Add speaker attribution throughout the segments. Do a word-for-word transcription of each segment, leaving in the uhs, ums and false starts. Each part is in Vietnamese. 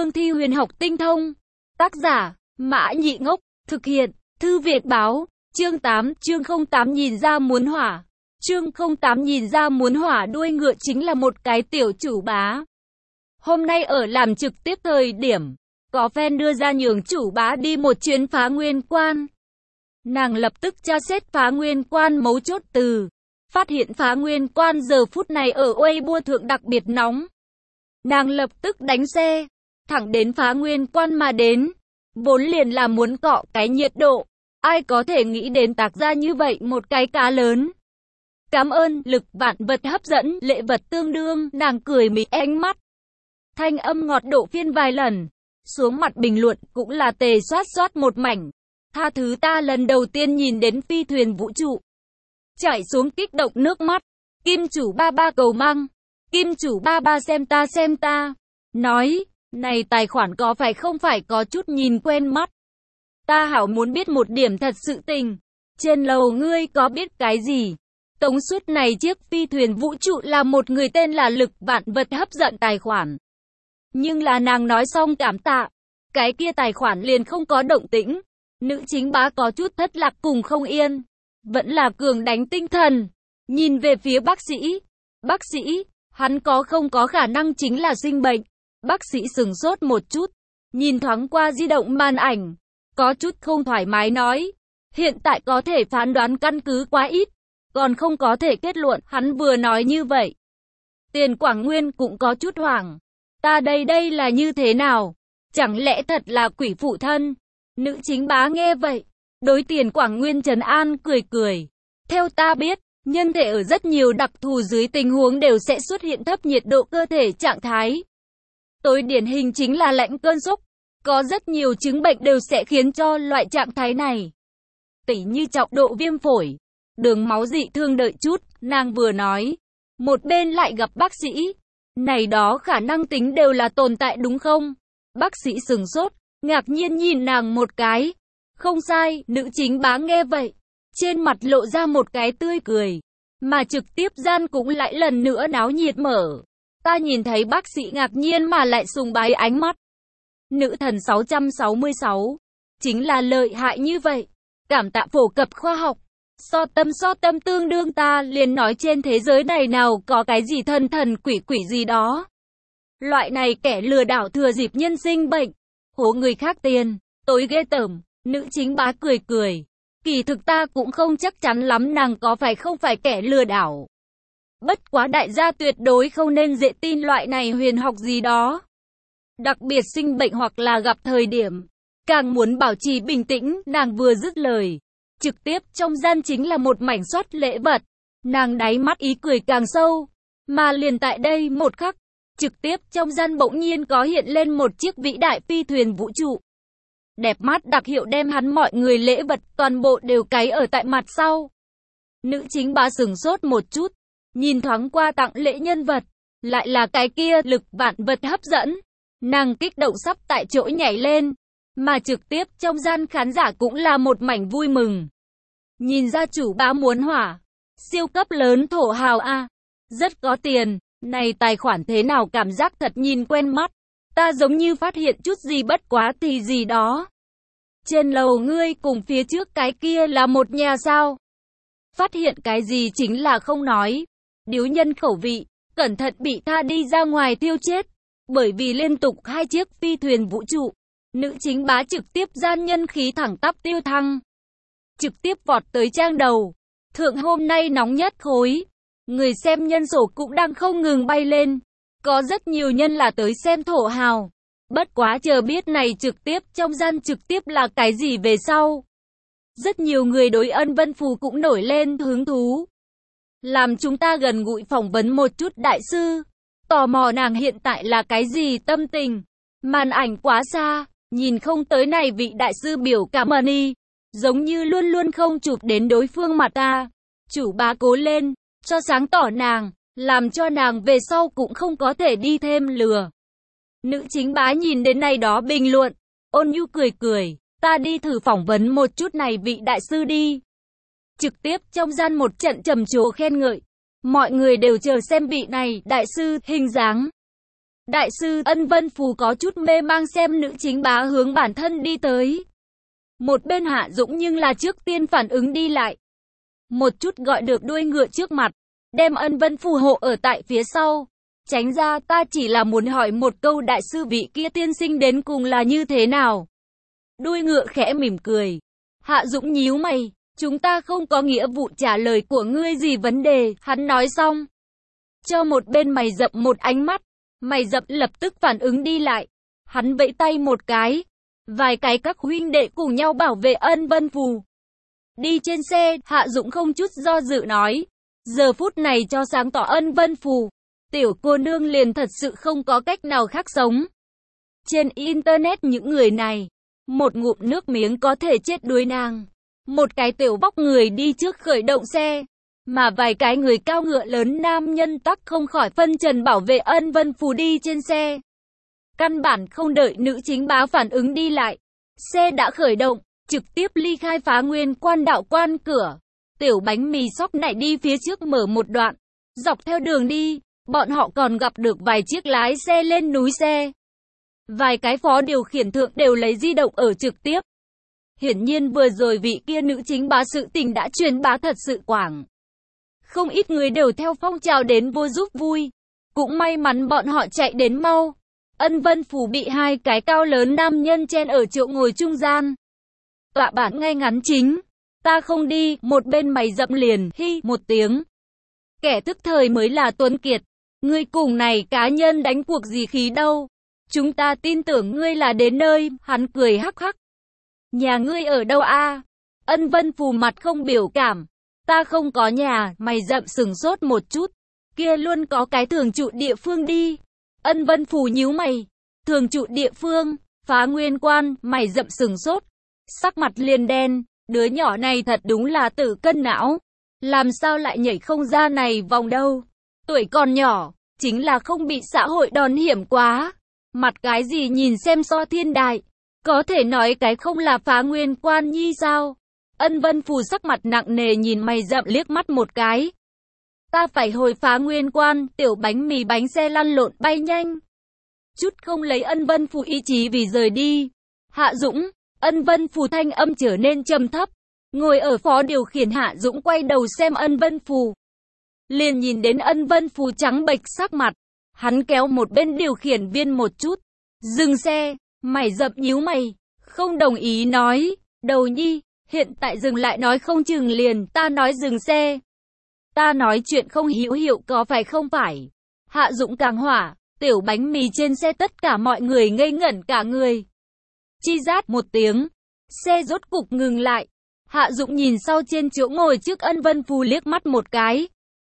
Speaker 1: cương thi huyền học tinh thông. Tác giả, Mã Nhị Ngốc, thực hiện, Thư Việt Báo, chương tám, chương không tám nhìn ra muốn hỏa. Chương không tám nhìn ra muốn hỏa đuôi ngựa chính là một cái tiểu chủ bá. Hôm nay ở làm trực tiếp thời điểm, có fan đưa ra nhường chủ bá đi một chuyến phá nguyên quan. Nàng lập tức tra xét phá nguyên quan mấu chốt từ. Phát hiện phá nguyên quan giờ phút này ở Weibo thượng đặc biệt nóng. Nàng lập tức đánh xe, thẳng đến phá nguyên quan mà đến. Vốn liền là muốn cọ cái nhiệt độ. Ai có thể nghĩ đến tạc ra như vậy một cái cá lớn. Cảm ơn, lực vạn vật hấp dẫn, lễ vật tương đương, nàng cười mị ánh mắt. Thanh âm ngọt độ phiên vài lần. Xuống mặt bình luận cũng là tề xoát xoát một mảnh. Tha thứ ta lần đầu tiên nhìn đến phi thuyền vũ trụ. Chảy xuống kích động nước mắt. Kim chủ ba ba cầu măng. Kim chủ ba ba xem ta xem ta. Nói, này tài khoản có phải không phải có chút nhìn quen mắt. Ta hảo muốn biết một điểm thật sự tình. Trên lầu ngươi có biết cái gì? Tống suốt này chiếc phi thuyền vũ trụ là một người tên là lực vạn vật hấp dẫn tài khoản. Nhưng là nàng nói xong cảm tạ. Cái kia tài khoản liền không có động tĩnh. Nữ chính bá có chút thất lạc cùng không yên. Vẫn là cường đánh tinh thần. Nhìn về phía bác sĩ. Bác sĩ, hắn có không có khả năng chính là sinh bệnh. Bác sĩ sừng sốt một chút. Nhìn thoáng qua di động màn ảnh. Có chút không thoải mái nói. Hiện tại có thể phán đoán căn cứ quá ít. Còn không có thể kết luận. Hắn vừa nói như vậy. Tiền Quảng Nguyên cũng có chút hoảng. Ta đây đây là như thế nào? Chẳng lẽ thật là quỷ phụ thân? Nữ chính bá nghe vậy. Đối Tiền Quảng Nguyên trấn an cười cười. Theo ta biết, nhân thể ở rất nhiều đặc thù dưới tình huống đều sẽ xuất hiện thấp nhiệt độ cơ thể trạng thái. Tối điển hình chính là lạnh cơn sốc. Có rất nhiều chứng bệnh đều sẽ khiến cho loại trạng thái này. Tỉ như trọng độ viêm phổi, đường máu dị thương đợi chút, nàng vừa nói. Một bên lại gặp bác sĩ. Này đó khả năng tính đều là tồn tại đúng không? Bác sĩ sừng sốt, ngạc nhiên nhìn nàng một cái. Không sai, nữ chính bá nghe vậy. Trên mặt lộ ra một cái tươi cười. Mà trực tiếp gian cũng lại lần nữa náo nhiệt mở. Ta nhìn thấy bác sĩ ngạc nhiên mà lại sùng bái ánh mắt. Nữ thần sáu trăm sáu mươi sáu. Chính là lợi hại như vậy. Cảm tạ phổ cập khoa học. So tâm so tâm tương đương ta liền nói trên thế giới này nào có cái gì thần thần quỷ quỷ gì đó. Loại này kẻ lừa đảo thừa dịp nhân sinh bệnh. Hố người khác tiền. Tối ghê tởm. Nữ chính bá cười cười. Kỳ thực ta cũng không chắc chắn lắm nàng có phải không phải kẻ lừa đảo. Bất quá đại gia tuyệt đối không nên dễ tin loại này huyền học gì đó. Đặc biệt sinh bệnh hoặc là gặp thời điểm. Càng muốn bảo trì bình tĩnh, nàng vừa dứt lời. Trực tiếp trong gian chính là một mảnh soát lễ vật. Nàng đáy mắt ý cười càng sâu. Mà liền tại đây một khắc. Trực tiếp trong gian bỗng nhiên có hiện lên một chiếc vĩ đại phi thuyền vũ trụ. Đẹp mắt đặc hiệu đem hắn mọi người lễ vật toàn bộ đều cáy ở tại mặt sau. Nữ chính bá sừng sốt một chút. Nhìn thoáng qua tặng lễ nhân vật. Lại là cái kia lực vạn vật hấp dẫn. Nàng kích động sắp tại chỗ nhảy lên. Mà trực tiếp trong gian khán giả cũng là một mảnh vui mừng. Nhìn ra chủ bá muốn hỏa. Siêu cấp lớn thổ hào a. Rất có tiền. Này tài khoản thế nào cảm giác thật nhìn quen mắt. Ta giống như phát hiện chút gì bất quá thì gì đó. Trên lầu ngươi cùng phía trước cái kia là một nhà sao? Phát hiện cái gì chính là không nói. Điếu nhân khẩu vị, cẩn thận bị tha đi ra ngoài thiêu chết. Bởi vì liên tục hai chiếc phi thuyền vũ trụ. Nữ chính bá trực tiếp gian nhân khí thẳng tắp tiêu thăng. Trực tiếp vọt tới trang đầu. Thượng hôm nay nóng nhất khối. Người xem nhân số cũng đang không ngừng bay lên. Có rất nhiều nhân là tới xem thổ hào. Bất quá chờ biết này trực tiếp trong gian trực tiếp là cái gì về sau. Rất nhiều người đối Ân Vân Phù cũng nổi lên hứng thú. Làm chúng ta gần gũi phỏng vấn một chút đại sư. Tò mò nàng hiện tại là cái gì tâm tình. Màn ảnh quá xa, nhìn không tới này vị đại sư biểu cảm ơn y. Giống như luôn luôn không chụp đến đối phương mặt ta. Chủ bá cố lên, cho sáng tỏ nàng. Làm cho nàng về sau cũng không có thể đi thêm lừa. Nữ chính bá nhìn đến này đó bình luận. Ôn nhu cười cười. Ta đi thử phỏng vấn một chút này vị đại sư đi. Trực tiếp trong gian một trận trầm trồ khen ngợi. Mọi người đều chờ xem vị này đại sư hình dáng. Đại sư, Ân Vân Phù có chút mê mang xem nữ chính bá hướng bản thân đi tới. Một bên Hạ Dũng nhưng là trước tiên phản ứng đi lại. Một chút gọi được đuôi ngựa trước mặt, đem Ân Vân Phù hộ ở tại phía sau. Tránh ra, ta chỉ là muốn hỏi một câu, đại sư vị kia tiên sinh đến cùng là như thế nào? Đuôi ngựa khẽ mỉm cười. Hạ Dũng nhíu mày, chúng ta không có nghĩa vụ trả lời của ngươi gì vấn đề, hắn nói xong. Cho một bên mày rậm một ánh mắt, mày rậm lập tức phản ứng đi lại. Hắn vẫy tay một cái, vài cái các huynh đệ cùng nhau bảo vệ Ân Vân Phù. Đi trên xe, Hạ Dũng không chút do dự nói. Giờ phút này cho sáng tỏ Ân Vân Phù, tiểu cô nương liền thật sự không có cách nào khác sống. Trên internet những người này, một ngụm nước miếng có thể chết đuối nàng. Một cái tiểu vóc người đi trước khởi động xe, mà vài cái người cao ngựa lớn nam nhân tắc không khỏi phân trần bảo vệ Ân Vân Phù đi trên xe. Căn bản không đợi nữ chính bá phản ứng đi lại. Xe đã khởi động, trực tiếp ly khai Phá Nguyên Quan đạo quan cửa. Tiểu bánh mì sóc nảy đi phía trước mở một đoạn. Dọc theo đường đi, bọn họ còn gặp được vài chiếc lái xe lên núi xe. Vài cái phó điều khiển thượng đều lấy di động ở trực tiếp. Hiển nhiên vừa rồi vị kia nữ chính bá sự tình đã truyền bá thật sự quảng. Không ít người đều theo phong trào đến vô giúp vui. Cũng may mắn bọn họ chạy đến mau. Ân Vân Phù bị hai cái cao lớn nam nhân chen ở chỗ ngồi trung gian. Tọa bản ngay ngắn chính. Ta không đi, một bên mày rậm liền, hi, một tiếng. Kẻ tức thời mới là Tuấn Kiệt. Ngươi cùng này cá nhân đánh cuộc gì khí đâu. Chúng ta tin tưởng ngươi là đến nơi, hắn cười hắc hắc. Nhà ngươi ở đâu a? Ân Vân Phù mặt không biểu cảm. Ta không có nhà, mày rậm sừng sốt một chút. Kia luôn có cái thường trụ địa phương đi. Ân Vân Phù nhíu mày. Thường trụ địa phương, Phá Nguyên Quan, mày rậm sừng sốt. Sắc mặt liền đen, đứa nhỏ này thật đúng là tử cân não. Làm sao lại nhảy không ra này vòng đâu. Tuổi còn nhỏ, chính là không bị xã hội đòn hiểm quá. Mặt cái gì nhìn xem so thiên đại. Có thể nói cái không là Phá Nguyên Quan nhi sao? Ân Vân Phù sắc mặt nặng nề nhìn mày rậm liếc mắt một cái. Ta phải hồi Phá Nguyên Quan, tiểu bánh mì bánh xe lăn lộn bay nhanh. Chút không lấy Ân Vân Phù ý chí vì rời đi. Hạ Dũng, Ân Vân Phù thanh âm trở nên trầm thấp. Ngồi ở phó điều khiển Hạ Dũng quay đầu xem Ân Vân Phù. Liền nhìn đến Ân Vân Phù trắng bệch sắc mặt. Hắn kéo một bên điều khiển viên một chút. Dừng xe, mày rậm nhíu mày. Không đồng ý nói. Đầu nhi, hiện tại dừng lại nói không chừng liền. Ta nói dừng xe. Ta nói chuyện không hữu hiệu có phải không phải. Hạ Dũng càng hỏa. Tiểu bánh mì trên xe tất cả mọi người ngây ngẩn cả người. Chi rát một tiếng. Xe rốt cục ngừng lại. Hạ Dũng nhìn sau trên chỗ ngồi trước Ân Vân Phù liếc mắt một cái.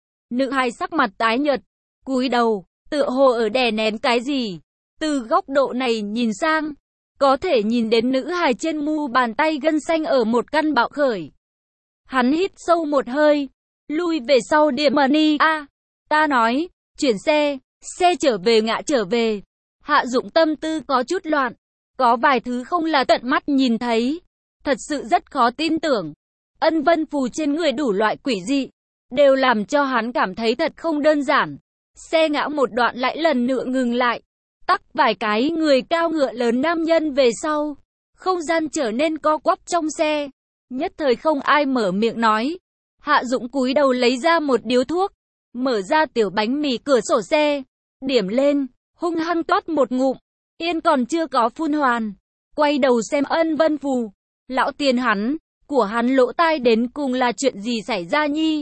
Speaker 1: Nữ hài sắc mặt tái nhợt, cúi đầu, tựa hồ ở đè nén cái gì. Từ góc độ này nhìn sang, có thể nhìn đến nữ hài trên mu bàn tay gân xanh ở một căn bạo khởi. Hắn hít sâu một hơi, lui về sau điểm money. A, ta nói, chuyển xe, xe trở về ngã trở về. Hạ Dũng tâm tư có chút loạn, có vài thứ không là tận mắt nhìn thấy. Thật sự rất khó tin tưởng. Ân Vân Phù trên người đủ loại quỷ dị, đều làm cho hắn cảm thấy thật không đơn giản. Xe ngã một đoạn lại lần nữa ngừng lại. Tắc vài cái người cao ngựa lớn nam nhân về sau. Không gian trở nên co quắp trong xe. Nhất thời không ai mở miệng nói. Hạ Dũng cúi đầu lấy ra một điếu thuốc. Mở ra tiểu bánh mì cửa sổ xe. Điểm lên, hung hăng toát một ngụm. Yên còn chưa có phun hoàn. Quay đầu xem Ân Vân Phù. Lão tiền hắn, của hắn lỗ tai đến cùng là chuyện gì xảy ra nhi?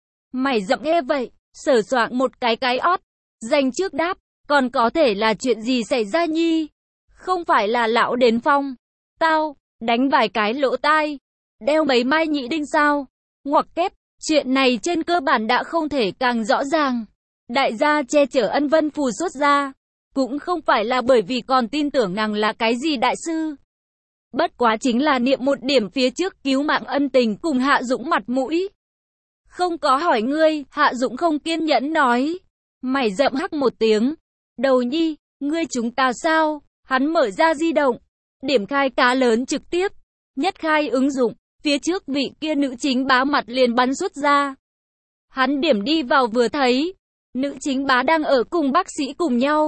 Speaker 1: Mày rậm nghe vậy, sờ soạng một cái cái ót, dành trước đáp, còn có thể là chuyện gì xảy ra nhi? Không phải là lão đến phong, tao, đánh vài cái lỗ tai, đeo mấy mai nhị đinh sao? Ngoặc kép, chuyện này trên cơ bản đã không thể càng rõ ràng. Đại gia che chở Ân Vân Phù xuất ra, cũng không phải là bởi vì còn tin tưởng nàng là cái gì đại sư. Bất quá chính là niệm một điểm phía trước cứu mạng ân tình cùng Hạ Dũng mặt mũi. Không có hỏi ngươi, Hạ Dũng không kiên nhẫn nói. Mày rậm hắc một tiếng. Đầu nhi, ngươi chúng ta sao? Hắn mở ra di động. Điểm khai cá lớn trực tiếp. Nhất khai ứng dụng. Phía trước vị kia nữ chính bá mặt liền bắn xuất ra. Hắn điểm đi vào vừa thấy. Nữ chính bá đang ở cùng bác sĩ cùng nhau.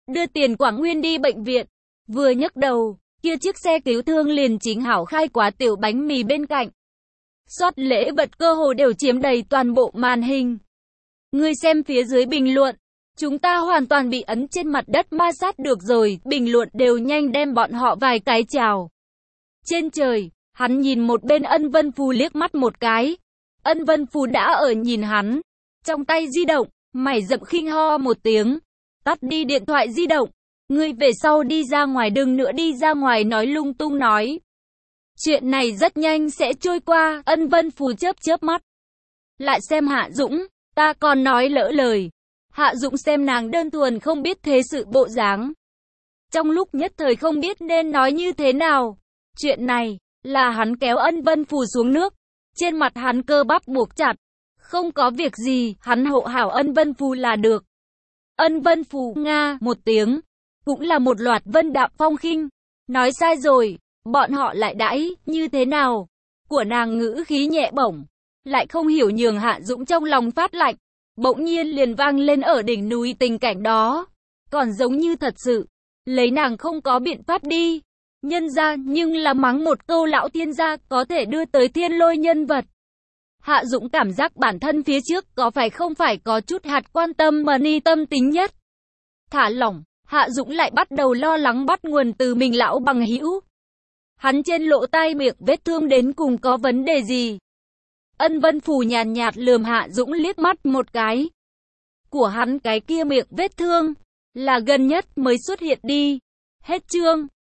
Speaker 1: đưa tiền Quảng Nguyên đi bệnh viện. Vừa nhấc đầu, kia chiếc xe cứu thương liền chính hảo khai quả tiểu bánh mì bên cạnh. Soát lễ vật cơ hồ đều chiếm đầy toàn bộ màn hình. Người xem phía dưới bình luận. Chúng ta hoàn toàn bị ấn trên mặt đất ma sát được rồi, bình luận đều nhanh đem bọn họ vài cái chào. Trên trời, hắn nhìn một bên Ân Vân Phù liếc mắt một cái. Ân Vân Phù đã ở nhìn hắn. Trong tay di động, mày rậm khinh ho một tiếng. Tắt đi điện thoại di động. Ngươi về sau đi ra ngoài đừng nữa đi ra ngoài nói lung tung nói. Chuyện này rất nhanh sẽ trôi qua, Ân Vân Phù chớp chớp mắt. Lại xem Hạ Dũng, ta còn nói lỡ lời. Hạ Dũng xem nàng đơn thuần không biết thế sự bộ dáng. Trong lúc nhất thời không biết nên nói như thế nào. Chuyện này, là hắn kéo Ân Vân Phù xuống nước. Trên mặt hắn cơ bắp buộc chặt. Không có việc gì, hắn hộ hảo Ân Vân Phù là được. Ân Vân Phù, Nga, một tiếng. Cũng là một loạt vân đạm phong khinh. Nói sai rồi, bọn họ lại đãi, như thế nào? Của nàng ngữ khí nhẹ bổng. Lại không hiểu nhường Hạ Dũng trong lòng phát lạnh. Bỗng nhiên liền vang lên ở đỉnh núi tình cảnh đó. Còn giống như thật sự. Lấy nàng không có biện pháp đi. Nhân ra nhưng là mắng một câu lão thiên gia có thể đưa tới thiên lôi nhân vật. Hạ Dũng cảm giác bản thân phía trước có phải không phải có chút hạt quan tâm mà ni tâm tính nhất. Thả lỏng, Hạ Dũng lại bắt đầu lo lắng bắt nguồn từ mình lão bằng hữu. Hắn trên lỗ tai miệng vết thương đến cùng có vấn đề gì? Ân Vân Phù nhàn nhạt lườm Hạ Dũng liếc mắt một cái. Của hắn cái kia miệng vết thương, là gần nhất mới xuất hiện đi. Hết chương.